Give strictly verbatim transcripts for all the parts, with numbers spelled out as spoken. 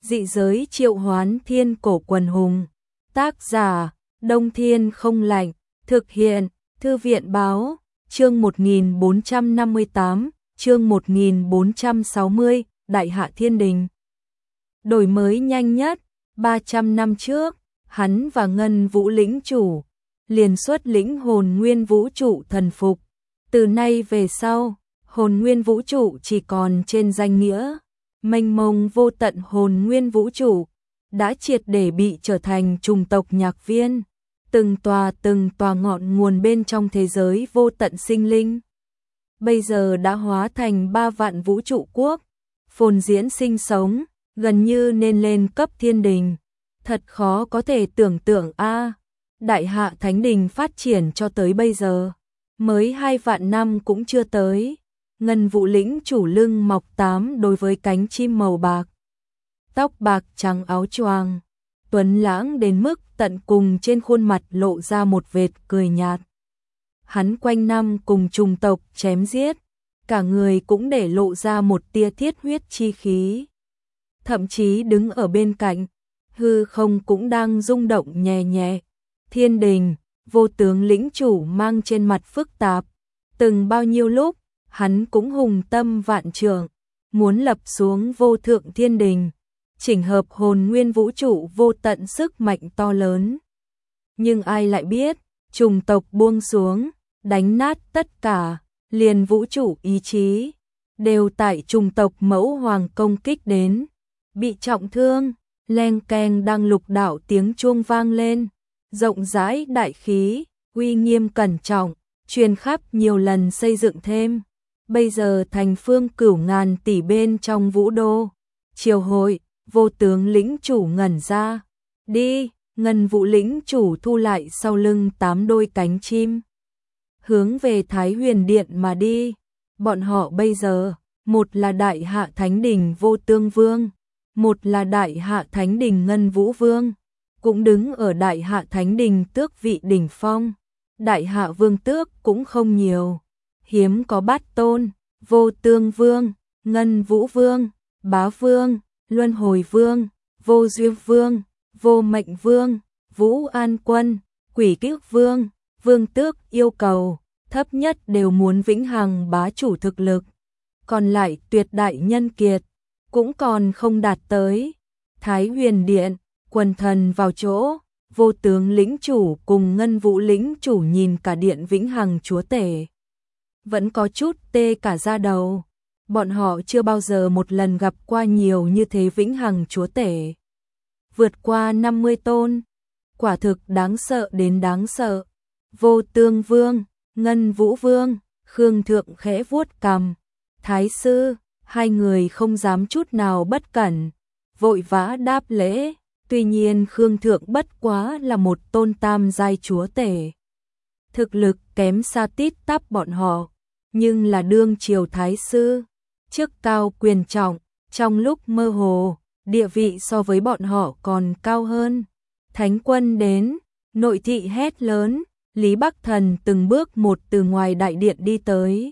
Dị giới triệu hoán thiên cổ quần hùng. Tác giả, Đông Thiên không lạnh. Thực hiện, Thư viện báo, chương một nghìn bốn trăm năm mươi tám, chương một nghìn bốn trăm sáu mươi, Đại Hạ Thiên Đình. Đổi mới nhanh nhất, ba trăm năm trước, hắn và Ngân Vũ lĩnh chủ, liền xuất lĩnh hồn nguyên vũ trụ thần phục. Từ nay về sau, hồn nguyên vũ trụ chỉ còn trên danh nghĩa. Mênh mông vô tận hồn nguyên vũ trụ đã triệt để bị trở thành chủng tộc nhạc viên, từng tòa từng tòa ngọn nguồn bên trong thế giới vô tận sinh linh. Bây giờ đã hóa thành ba vạn vũ trụ quốc, phồn diễn sinh sống, gần như nên lên cấp thiên đình. Thật khó có thể tưởng tượng a, Đại Hạ Thánh Đình phát triển cho tới bây giờ, mới hai vạn năm cũng chưa tới. Ngân Vũ lĩnh chủ lưng mọc tám đối với cánh chim màu bạc, tóc bạc trắng áo choàng, tuấn lãng đến mức tận cùng, trên khuôn mặt lộ ra một vệt cười nhạt. Hắn quanh năm cùng chủng tộc chém giết, cả người cũng để lộ ra một tia thiết huyết chi khí. Thậm chí đứng ở bên cạnh, hư không cũng đang rung động nhẹ nhẹ. Thiên Đình, Vô Tướng lĩnh chủ mang trên mặt phức tạp, từng bao nhiêu lúc hắn cũng hùng tâm vạn trượng, muốn lập xuống vô thượng thiên đình, chỉnh hợp hồn nguyên vũ trụ vô tận sức mạnh to lớn. Nhưng ai lại biết, chủng tộc buông xuống, đánh nát tất cả, liền vũ trụ ý chí, đều tại chủng tộc mẫu hoàng công kích đến, bị trọng thương. Leng keng đang lục đạo tiếng chuông vang lên, rộng rãi đại khí, uy nghiêm cẩn trọng, truyền khắp nhiều lần xây dựng thêm. Bây giờ thành phương cửu ngàn tỷ bên trong vũ đô. Triều hội, Vô Tướng lĩnh chủ ngẩn ra. Đi, Ngân Vũ lĩnh chủ thu lại sau lưng tám đôi cánh chim, hướng về Thái Huyền Điện mà đi. Bọn họ bây giờ, một là Đại Hạ Thánh Đình Vô Tương Vương, một là Đại Hạ Thánh Đình Ngân Vũ Vương, cũng đứng ở Đại Hạ Thánh Đình tước vị đỉnh phong. Đại Hạ Vương tước cũng không nhiều, hiếm có bát tôn: Vô Tương Vương, Ngân Vũ Vương, Bá Vương, Luân Hồi Vương, Vô Duyên Vương, Vô Mệnh Vương, Vũ An Quân, Quỷ Kiếp Vương. Vương tước yêu cầu thấp nhất đều muốn vĩnh hằng bá chủ thực lực, còn lại tuyệt đại nhân kiệt cũng còn không đạt tới. Thái Huyền Điện, quần thần vào chỗ, Vô Tướng lĩnh chủ cùng Ngân Vũ lĩnh chủ nhìn cả điện vĩnh hằng chúa tể, vẫn có chút tê cả da đầu. Bọn họ chưa bao giờ một lần gặp qua nhiều như thế vĩnh hằng chúa tể, vượt qua năm mươi tôn, quả thực đáng sợ đến đáng sợ. Vô Tương Vương, Ngân Vũ Vương, Khương Thượng khẽ vuốt cằm. Thái sư, hai người không dám chút nào bất cẩn, vội vã đáp lễ. Tuy nhiên Khương Thượng bất quá là một tôn tam giai chúa tể, thực lực kém xa tít tắp bọn họ, nhưng là đương triều thái sư, chức cao quyền trọng, trong lúc mơ hồ, địa vị so với bọn họ còn cao hơn. Thánh quân đến, nội thị hét lớn. Lý Bắc Thần từng bước một từ ngoài đại điện đi tới,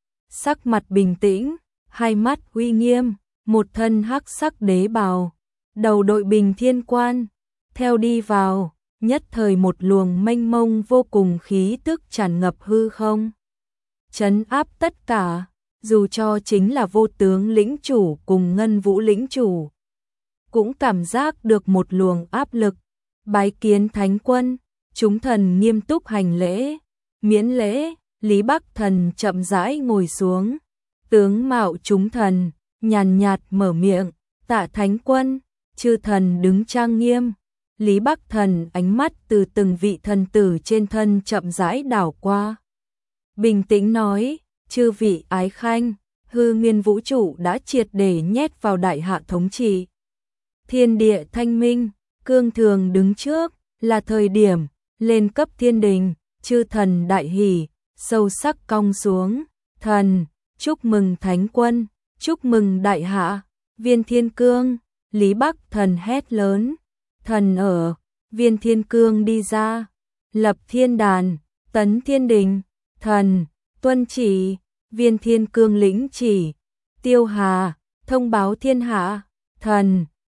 sắc mặt bình tĩnh, hai mắt uy nghiêm, một thân hắc sắc đế bào, đầu đội bình thiên quan, theo đi vào, nhất thời một luồng mênh mông vô cùng khí tức tràn ngập hư không, trấn áp tất cả. Dù cho chính là Vô Tướng lĩnh chủ cùng Ngân Vũ lĩnh chủ, cũng cảm giác được một luồng áp lực. Bái kiến thánh quân. Chúng thần nghiêm túc hành lễ, miễn lễ. Lý Bắc Thần chậm rãi ngồi xuống, tướng mạo chúng thần, nhàn nhạt mở miệng: tạ thánh quân. Chư thần đứng trang nghiêm. Lý Bắc Thần ánh mắt từ từng vị thần tử trên thân chậm rãi đảo qua, bình tĩnh nói: chư vị ái khanh, hư nguyên vũ trụ đã triệt để nhét vào Đại Hạ thống trị, thiên địa thanh minh, cương thường đứng trước, là thời điểm lên cấp thiên đình. Chư thần đại hỉ, sâu sắc cong xuống: thần, chúc mừng thánh quân, chúc mừng Đại Hạ. Viên Thiên Cương. Lý Bắc Thần hét lớn. Thần ở. Viên Thiên Cương đi ra, lập thiên đàn, tấn thiên đình. Thần, tuân chỉ. Viên Thiên Cương lĩnh chỉ. Tiêu Hà, thông báo thiên hạ. Thần,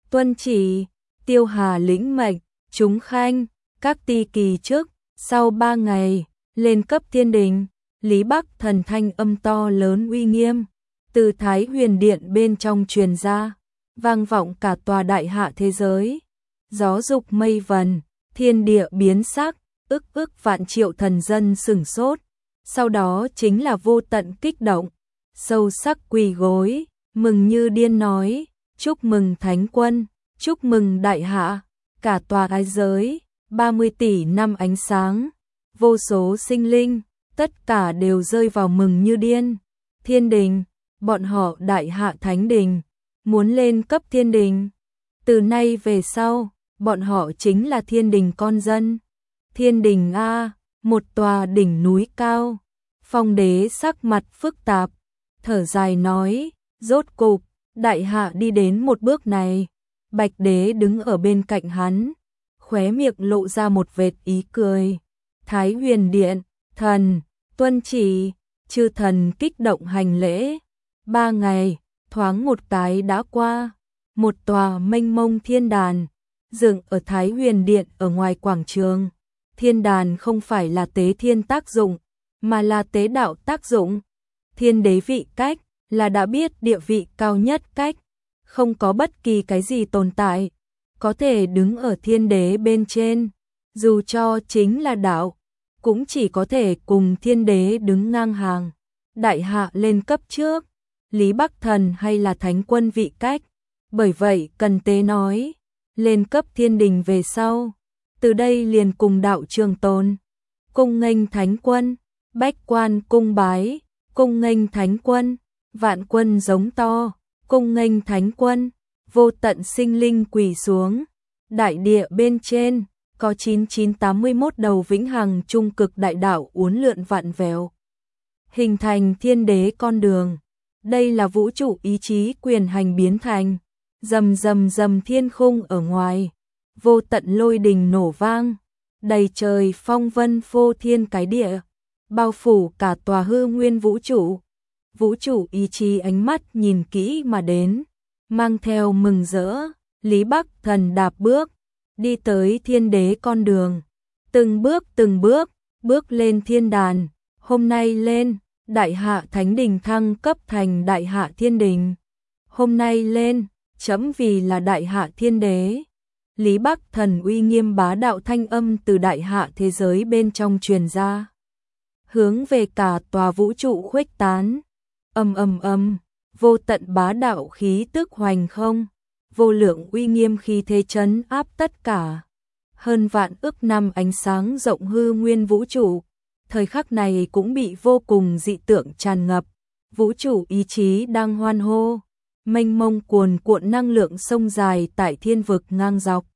tuân chỉ, Tiêu Hà lĩnh mệnh, chúng khanh, các ti kỳ trước, sau ba ngày, lên cấp thiên đình. Lý Bắc Thần thanh âm to lớn uy nghiêm, từ Thái Huyền Điện bên trong truyền ra, vang vọng cả tòa đại hạ thế giới. Gió dục mây vần, thiên địa biến sắc, ức ức vạn triệu thần dân sửng sốt, sau đó chính là vô tận kích động, sâu sắc quỳ gối, mừng như điên nói, chúc mừng Thánh Quân, chúc mừng đại hạ, cả tòa ái giới, ba mươi tỷ năm ánh sáng, vô số sinh linh, tất cả đều rơi vào mừng như điên. Thiên đình, bọn họ đại hạ thánh đình, muốn lên cấp thiên đình. Từ nay về sau, bọn họ chính là thiên đình con dân. Thiên đình A, một tòa đỉnh núi cao. Phong đế sắc mặt phức tạp, thở dài nói, rốt cục, đại hạ đi đến một bước này. Bạch đế đứng ở bên cạnh hắn, khóe miệng lộ ra một vệt ý cười. Thái Huyền Điện, thần, tuân chỉ, chư thần kích động hành lễ. Ba ngày, thoáng một cái đã qua, một tòa mênh mông thiên đàn, dựng ở Thái Huyền Điện ở ngoài quảng trường. Thiên đàn không phải là tế thiên tác dụng, mà là tế đạo tác dụng. Thiên đế vị cách, là đã biết địa vị cao nhất cách, không có bất kỳ cái gì tồn tại, có thể đứng ở thiên đế bên trên, dù cho chính là đạo, cũng chỉ có thể cùng thiên đế đứng ngang hàng. Đại hạ lên cấp trước, Lý Bắc Thần hay là Thánh Quân vị cách, bởi vậy cần tế nói, lên cấp thiên đình về sau, từ đây liền cùng đạo trường tồn. Cung nghênh Thánh Quân, bách quan cung bái, cung nghênh Thánh Quân, vạn quân giống to, cung nghênh Thánh Quân, vô tận sinh linh quỳ xuống. Đại địa bên trên, có chín nghìn chín trăm tám mươi mốt đầu vĩnh hằng trung cực đại đạo uốn lượn vạn vẹo, hình thành thiên đế con đường. Đây là vũ trụ ý chí quyền hành biến thành, rầm rầm rầm thiên khung ở ngoài, vô tận lôi đình nổ vang, đầy trời phong vân phô thiên cái địa, bao phủ cả tòa hư nguyên vũ trụ. Vũ trụ ý chí ánh mắt nhìn kỹ mà đến, mang theo mừng rỡ. Lý Bắc Thần đạp bước, đi tới thiên đế con đường, từng bước từng bước, bước lên thiên đàn. Hôm nay lên, đại hạ thánh đình thăng cấp thành đại hạ thiên đình. Hôm nay lên, chấm vì là đại hạ thiên đế. Lý Bắc Thần uy nghiêm bá đạo thanh âm từ đại hạ thế giới bên trong truyền ra, hướng về cả tòa vũ trụ khuếch tán. Ầm ầm ầm, vô tận bá đạo khí tức hoành không, vô lượng uy nghiêm khí thế chấn áp tất cả. Hơn vạn ức năm ánh sáng rộng hư nguyên vũ trụ, thời khắc này cũng bị vô cùng dị tượng tràn ngập. Vũ trụ ý chí đang hoan hô, mênh mông cuồn cuộn năng lượng sông dài tại thiên vực ngang dọc.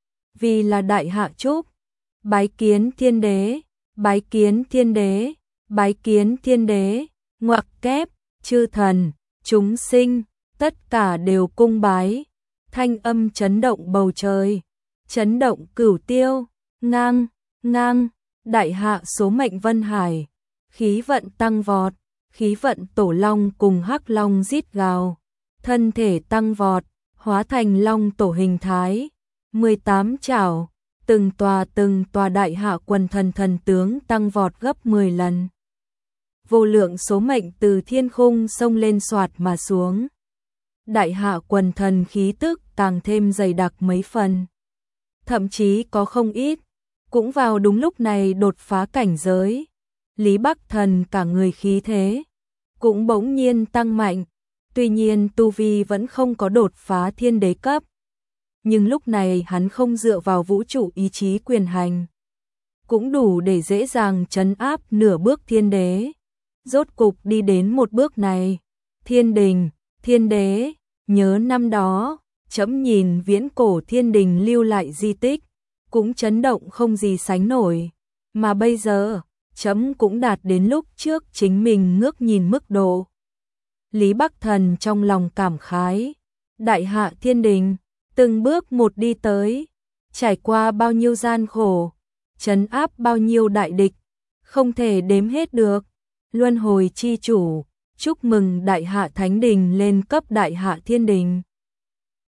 Vì là đại hạ chúc, bái kiến thiên đế, bái kiến thiên đế, bái kiến thiên đế, ngoặc kép, chư thần, chúng sinh, tất cả đều cung bái. Thanh âm chấn động bầu trời, chấn động cửu tiêu, ngang, ngang, đại hạ số mệnh vân hải, khí vận tăng vọt, khí vận tổ long cùng hắc long rít gào, thân thể tăng vọt, hóa thành long tổ hình thái, mười tám chảo, từng tòa từng tòa đại hạ quần thần thần tướng tăng vọt gấp mười lần. Vô lượng số mệnh từ thiên khung sông lên xoạt mà xuống. Đại hạ quần thần khí tức càng thêm dày đặc mấy phần. Thậm chí có không ít, cũng vào đúng lúc này đột phá cảnh giới. Lý Bắc Thần cả người khí thế, cũng bỗng nhiên tăng mạnh. Tuy nhiên tu vi vẫn không có đột phá thiên đế cấp. Nhưng lúc này hắn không dựa vào vũ trụ ý chí quyền hành, cũng đủ để dễ dàng trấn áp nửa bước thiên đế. Rốt cục đi đến một bước này. Thiên đình, thiên đế, nhớ năm đó, chấm nhìn viễn cổ thiên đình lưu lại di tích, cũng chấn động không gì sánh nổi. Mà bây giờ, chấm cũng đạt đến lúc trước chính mình ngước nhìn mức độ. Lý Bắc Thần trong lòng cảm khái. Đại hạ thiên đình, từng bước một đi tới, trải qua bao nhiêu gian khổ, trấn áp bao nhiêu đại địch, không thể đếm hết được. Luân hồi chi chủ, chúc mừng đại hạ thánh đình lên cấp đại hạ thiên đình.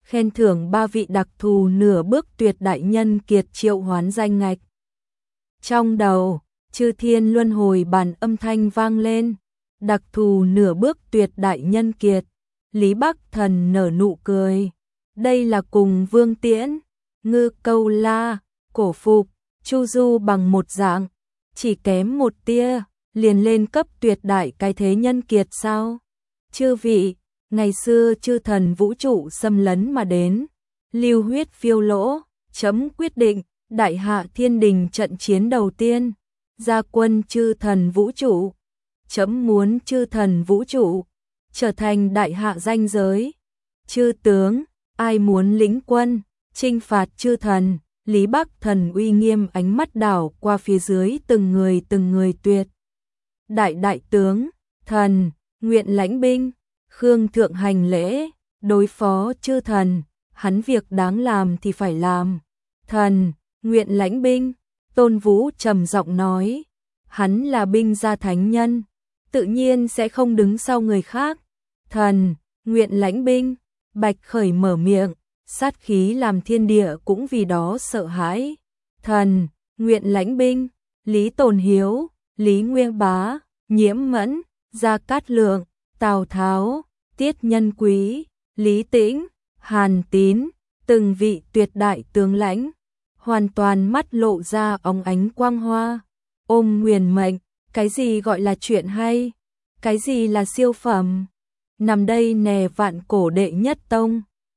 khen thưởng ba vị đặc thù nửa bước tuyệt đại nhân kiệt triệu hoán danh ngạch. Trong đầu, chư thiên luân hồi bản âm thanh vang lên, đặc thù nửa bước tuyệt đại nhân kiệt. Lý Bắc Thần nở nụ cười, đây là cùng Vương Tiễn, Ngư Câu La, Cổ Phục, Chu Du bằng một dạng, chỉ kém một tia, liền lên cấp tuyệt đại cái thế nhân kiệt sao? Chư vị, ngày xưa chư thần vũ trụ xâm lấn mà đến, lưu huyết phiêu lỗ, chấm quyết định, đại hạ thiên đình trận chiến đầu tiên, ra quân chư thần vũ trụ, chấm muốn chư thần vũ trụ trở thành đại hạ danh giới. Chư tướng, ai muốn lĩnh quân, chinh phạt chư thần? Lý Bắc Thần uy nghiêm ánh mắt đảo qua phía dưới từng người từng người tuyệt. Đại đại tướng, thần, nguyện lãnh binh, Khương Thượng hành lễ, đối phó chư thần, hắn việc đáng làm thì phải làm. Thần, nguyện lãnh binh, Tôn Vũ trầm giọng nói, hắn là binh gia thánh nhân, tự nhiên sẽ không đứng sau người khác. Thần, nguyện lãnh binh, Bạch Khởi mở miệng, sát khí làm thiên địa cũng vì đó sợ hãi. Thần, nguyện lãnh binh, Lý Tồn Hiếu, Lý Nguyên Bá, Nhiễm Mẫn, Gia Cát Lượng, Tào Tháo, Tiết Nhân Quý, Lý Tĩnh, Hàn Tín, từng vị tuyệt đại tướng lãnh, hoàn toàn mắt lộ ra óng ánh quang hoa. Ôm nguyền mệnh, cái gì gọi là chuyện hay, cái gì là siêu phẩm? Nằm đây nè vạn cổ đệ nhất tông,